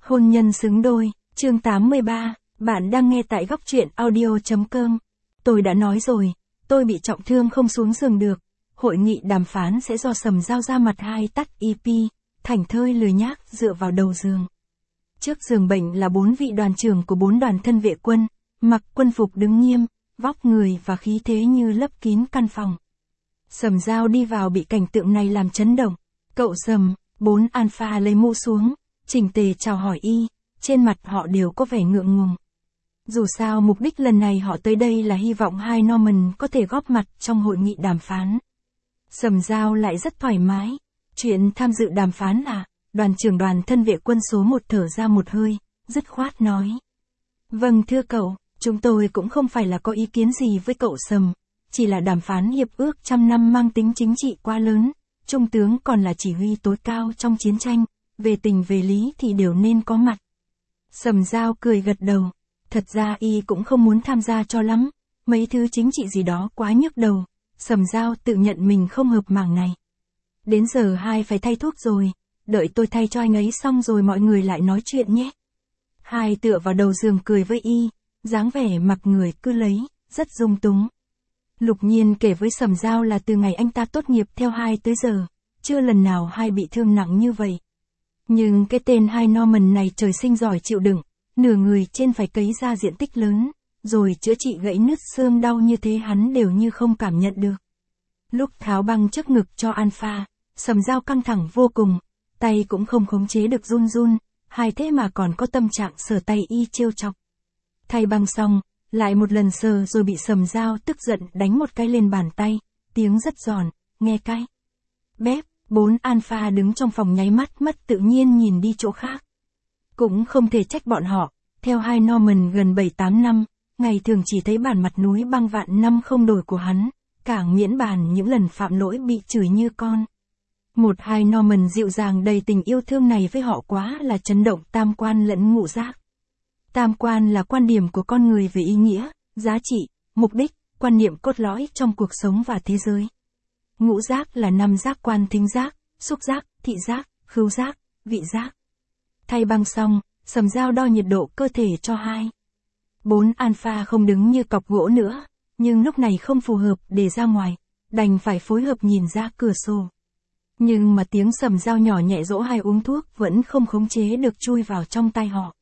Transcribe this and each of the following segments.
Hôn nhân xứng đôi, chương 83, bạn đang nghe tại góc truyện audio.com. Tôi đã nói rồi, tôi bị trọng thương không xuống giường được. Hội nghị đàm phán sẽ do Sầm Giao ra mặt hai tắt EP, thảnh thơi lười nhác dựa vào đầu giường. Trước giường bệnh là 4 vị đoàn trưởng của 4 đoàn thân vệ quân, mặc quân phục đứng nghiêm, vóc người và khí thế như lấp kín căn phòng. Sầm Giao đi vào bị cảnh tượng này làm chấn động. Cậu Sầm, 4 Alpha lấy mũ xuống, chỉnh tề chào hỏi y, trên mặt họ đều có vẻ ngượng ngùng. Dù sao mục đích lần này họ tới đây là hy vọng hai Norman có thể góp mặt trong hội nghị đàm phán. Sầm Giao lại rất thoải mái. Chuyện tham dự đàm phán à? Đoàn trưởng đoàn thân vệ quân số 1 thở ra một hơi, dứt khoát nói. Vâng thưa cậu, chúng tôi cũng không phải là có ý kiến gì với cậu Sầm, chỉ là đàm phán hiệp ước 100 năm mang tính chính trị quá lớn, trung tướng còn là chỉ huy tối cao trong chiến tranh, về tình về lý thì đều nên có mặt. Sầm Giao cười gật đầu, thật ra y cũng không muốn tham gia cho lắm, mấy thứ chính trị gì đó quá nhức đầu, Sầm Giao tự nhận mình không hợp mảng này. Đến giờ hai phải thay thuốc rồi, đợi tôi thay cho anh ấy xong rồi mọi người lại nói chuyện nhé. Hai tựa vào đầu giường cười với y, dáng vẻ mặc người cứ lấy, rất dung túng. Lục Nhiên kể với Sầm Giao là từ ngày anh ta tốt nghiệp theo hai tới giờ, chưa lần nào hai bị thương nặng như vậy. Nhưng cái tên hai Norman này trời sinh giỏi chịu đựng, nửa người trên phải cấy ra diện tích lớn, rồi chữa trị gãy nứt xương đau như thế hắn đều như không cảm nhận được. Lúc tháo băng trước ngực cho Alpha, Sầm Giao căng thẳng vô cùng, tay cũng không khống chế được run run, hai thế mà còn có tâm trạng sờ tay y trêu chọc. Thay băng xong, lại một lần sờ rồi bị Sầm Giao tức giận đánh một cái lên bàn tay, tiếng rất giòn, nghe cái. Bép, 4 Alpha đứng trong phòng nháy mắt mất tự nhiên nhìn đi chỗ khác. Cũng không thể trách bọn họ, theo hai Norman gần 7-8 năm, ngày thường chỉ thấy bản mặt núi băng vạn năm không đổi của hắn, càng miễn bàn những lần phạm lỗi bị chửi như con. Một hai Norman dịu dàng đầy tình yêu thương này với họ quá là chấn động tam quan lẫn ngũ giác. Tam quan là quan điểm của con người về ý nghĩa, giá trị, mục đích, quan niệm cốt lõi trong cuộc sống và thế giới. Ngũ giác là 5 giác quan thính giác, xúc giác, thị giác, khứu giác, vị giác. Thay băng xong, Sầm Giao đo nhiệt độ cơ thể cho hai. 4 Alpha không đứng như cọc gỗ nữa, nhưng lúc này không phù hợp để ra ngoài, đành phải phối hợp nhìn ra cửa sổ. Nhưng mà tiếng Sầm Giao nhỏ nhẹ dỗ hai uống thuốc vẫn không khống chế được chui vào trong tai họ.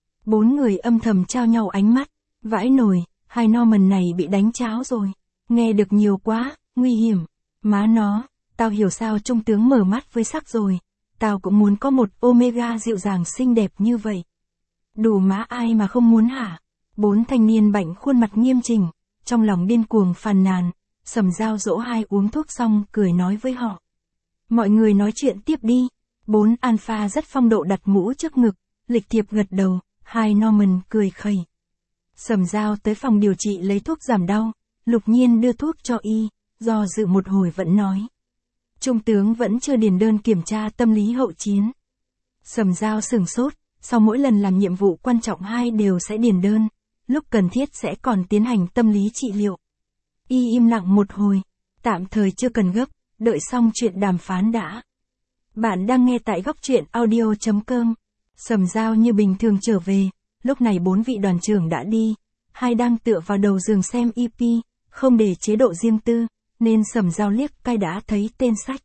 4 người âm thầm trao nhau ánh mắt, vãi nồi, hai Norman này bị đánh cháo rồi, nghe được nhiều quá, nguy hiểm. Má nó, tao hiểu sao trung tướng mở mắt với sắc rồi, tao cũng muốn có một Omega dịu dàng xinh đẹp như vậy. Đủ má ai mà không muốn hả? 4 thanh niên bệnh khuôn mặt nghiêm chỉnh, trong lòng điên cuồng phàn nàn, Sầm Giao dỗ hai uống thuốc xong cười nói với họ. Mọi người nói chuyện tiếp đi. 4 Alpha rất phong độ đặt mũ trước ngực, lịch thiệp gật đầu, hai Norman cười khẩy. Sầm Giao tới phòng điều trị lấy thuốc giảm đau, Lục Nhiên đưa thuốc cho y, do dự một hồi vẫn nói. Trung tướng vẫn chưa điền đơn kiểm tra tâm lý hậu chiến. Sầm Giao sửng sốt, sau mỗi lần làm nhiệm vụ quan trọng hai đều sẽ điền đơn, lúc cần thiết sẽ còn tiến hành tâm lý trị liệu. Y im lặng một hồi, tạm thời chưa cần gấp, đợi xong chuyện đàm phán đã. Bạn đang nghe tại góc truyện audio.com. Sầm Giao như bình thường trở về, lúc này 4 vị đoàn trưởng đã đi, hai đang tựa vào đầu giường xem EP, không để chế độ riêng tư, nên Sầm Giao liếc cai đã thấy tên sách.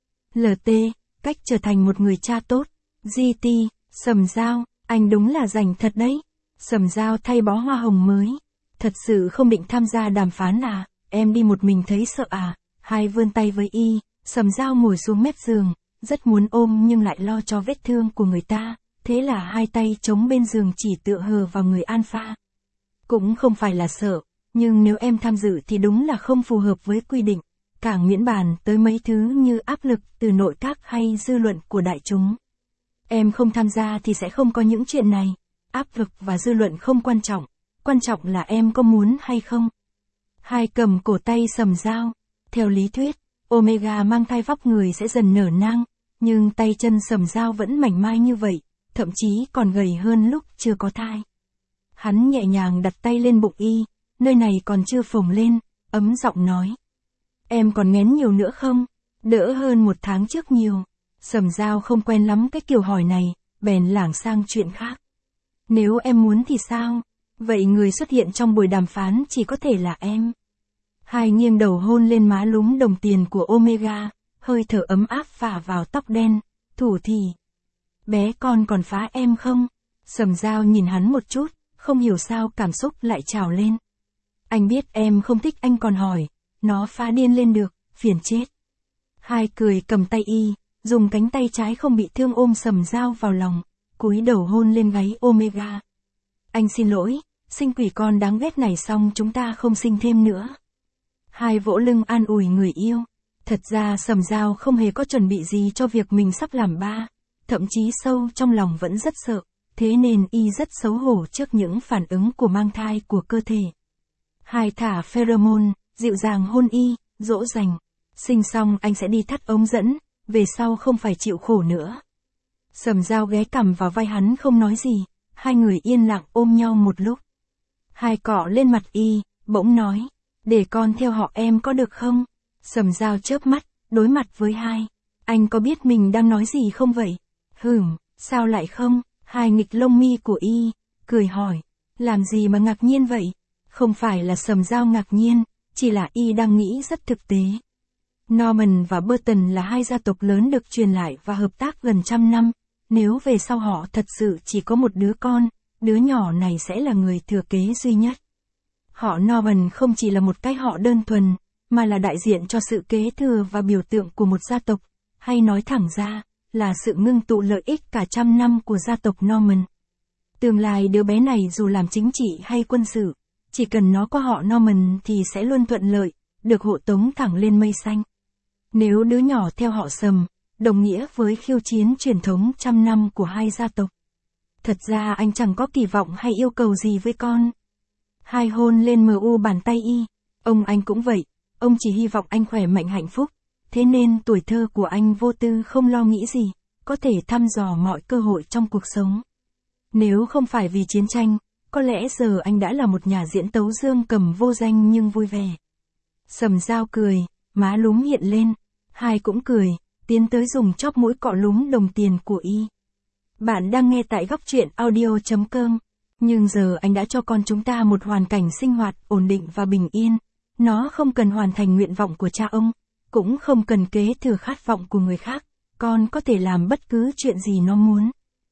LT, cách trở thành một người cha tốt. GT, Sầm Giao, anh đúng là rảnh thật đấy. Sầm Giao thay bó hoa hồng mới. Thật sự không định tham gia đàm phán à, em đi một mình thấy sợ à. Hai vươn tay với y, Sầm Giao ngồi xuống mép giường, rất muốn ôm nhưng lại lo cho vết thương của người ta, thế là hai tay chống bên giường chỉ tựa hờ vào người Alpha. Cũng không phải là sợ, nhưng nếu em tham dự thì đúng là không phù hợp với quy định, càng miễn bàn tới mấy thứ như áp lực từ nội các hay dư luận của đại chúng. Em không tham gia thì sẽ không có những chuyện này, áp lực và dư luận không quan trọng là em có muốn hay không. Hai cầm cổ tay Sầm Giao. Theo lý thuyết, Omega mang thai vóc người sẽ dần nở nang, nhưng tay chân Sầm Giao vẫn mảnh mai như vậy, thậm chí còn gầy hơn lúc chưa có thai. Hắn nhẹ nhàng đặt tay lên bụng y, nơi này còn chưa phồng lên, ấm giọng nói. Em còn nghén nhiều nữa không? Đỡ hơn 1 tháng trước nhiều. Sầm Giao không quen lắm cái kiểu hỏi này, bèn lảng sang chuyện khác. Nếu em muốn thì sao? Vậy người xuất hiện trong buổi đàm phán chỉ có thể là em. Hai nghiêng đầu hôn lên má lúm đồng tiền của Omega, hơi thở ấm áp phả vào tóc đen, thủ thỉ. Bé con còn phá em không? Sầm Dao nhìn hắn một chút, không hiểu sao cảm xúc lại trào lên. Anh biết em không thích anh còn hỏi, nó phá điên lên được, phiền chết. Hai cười cầm tay y, dùng cánh tay trái không bị thương ôm Sầm Dao vào lòng, cúi đầu hôn lên gáy Omega. Anh xin lỗi, sinh quỷ con đáng ghét này xong chúng ta không sinh thêm nữa. Hai vỗ lưng an ủi người yêu. Thật ra Sầm Dao không hề có chuẩn bị gì cho việc mình sắp làm ba, thậm chí sâu trong lòng vẫn rất sợ, thế nên y rất xấu hổ trước những phản ứng của mang thai của cơ thể. Hai thả pheromone, dịu dàng hôn y, dỗ dành. Sinh xong anh sẽ đi thắt ống dẫn, về sau không phải chịu khổ nữa. Sầm Dao ghé cằm vào vai hắn không nói gì, hai người yên lặng ôm nhau một lúc. Hai cọ lên mặt y, bỗng nói, để con theo họ em có được không? Sầm Dao chớp mắt, đối mặt với hai. Anh có biết mình đang nói gì không vậy? Sao lại không? Hai nghịch lông mi của y, cười hỏi. Làm gì mà ngạc nhiên vậy? Không phải là Sầm Dao ngạc nhiên, chỉ là y đang nghĩ rất thực tế. Norman và Burton là hai gia tộc lớn được truyền lại và hợp tác gần 100 năm. Nếu về sau họ thật sự chỉ có một đứa con, đứa nhỏ này sẽ là người thừa kế duy nhất. Họ Norman không chỉ là một cái họ đơn thuần, mà là đại diện cho sự kế thừa và biểu tượng của một gia tộc, hay nói thẳng ra, là sự ngưng tụ lợi ích cả 100 năm của gia tộc Norman. Tương lai đứa bé này dù làm chính trị hay quân sự, chỉ cần nó có họ Norman thì sẽ luôn thuận lợi, được hộ tống thẳng lên mây xanh. Nếu đứa nhỏ theo họ Sầm, đồng nghĩa với khiêu chiến truyền thống 100 năm của hai gia tộc. Thật ra anh chẳng có kỳ vọng hay yêu cầu gì với con. Hai hôn lên mu bàn tay y, ông anh cũng vậy, ông chỉ hy vọng anh khỏe mạnh hạnh phúc, thế nên tuổi thơ của anh vô tư không lo nghĩ gì, có thể thăm dò mọi cơ hội trong cuộc sống. Nếu không phải vì chiến tranh, có lẽ giờ anh đã là một nhà diễn tấu dương cầm vô danh nhưng vui vẻ. Sầm Dao cười, má lúm hiện lên, hai cũng cười, tiến tới dùng chóp mũi cọ lúm đồng tiền của y. Bạn đang nghe tại góc truyện audio.com. Nhưng giờ anh đã cho con chúng ta một hoàn cảnh sinh hoạt ổn định và bình yên. Nó không cần hoàn thành nguyện vọng của cha ông, cũng không cần kế thừa khát vọng của người khác. Con có thể làm bất cứ chuyện gì nó muốn.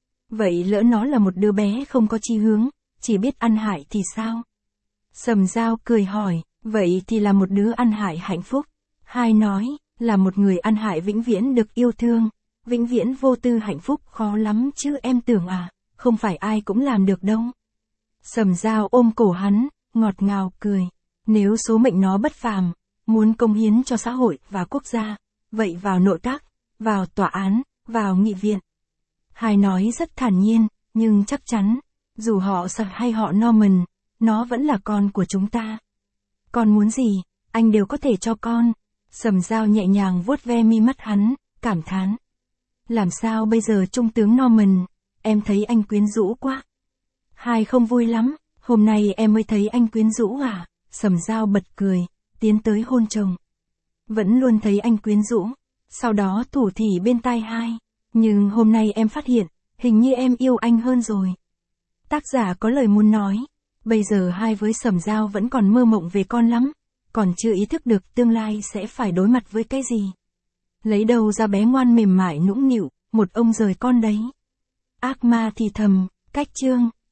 Vậy lỡ nó là một đứa bé không có chí hướng, chỉ biết ăn hại thì sao? Sầm Dao cười hỏi, vậy thì là một đứa ăn hại hạnh phúc. Hai nói, là một người ăn hại vĩnh viễn được yêu thương, vĩnh viễn vô tư hạnh phúc khó lắm chứ em tưởng à, không phải ai cũng làm được đâu. Sầm Dao ôm cổ hắn, ngọt ngào cười. Nếu số mệnh nó bất phàm, muốn cống hiến cho xã hội và quốc gia, vậy vào nội các, vào tòa án, vào nghị viện. Hai nói rất thản nhiên, nhưng chắc chắn, dù họ Sầm hay họ Norman, nó vẫn là con của chúng ta. Con muốn gì, anh đều có thể cho con. Sầm Dao nhẹ nhàng vuốt ve mi mắt hắn, cảm thán. Làm sao bây giờ trung tướng Norman, em thấy anh quyến rũ quá. Hai không vui lắm, hôm nay em mới thấy anh quyến rũ à? Sầm Dao bật cười, tiến tới hôn chồng. Vẫn luôn thấy anh quyến rũ, sau đó thủ thỉ bên tai hai. Nhưng hôm nay em phát hiện, hình như em yêu anh hơn rồi. Tác giả có lời muốn nói, bây giờ hai với Sầm Dao vẫn còn mơ mộng về con lắm, còn chưa ý thức được tương lai sẽ phải đối mặt với cái gì. Lấy đâu ra bé ngoan mềm mại nũng nịu, một ông rời con đấy. Ác ma thì thầm, cách chương.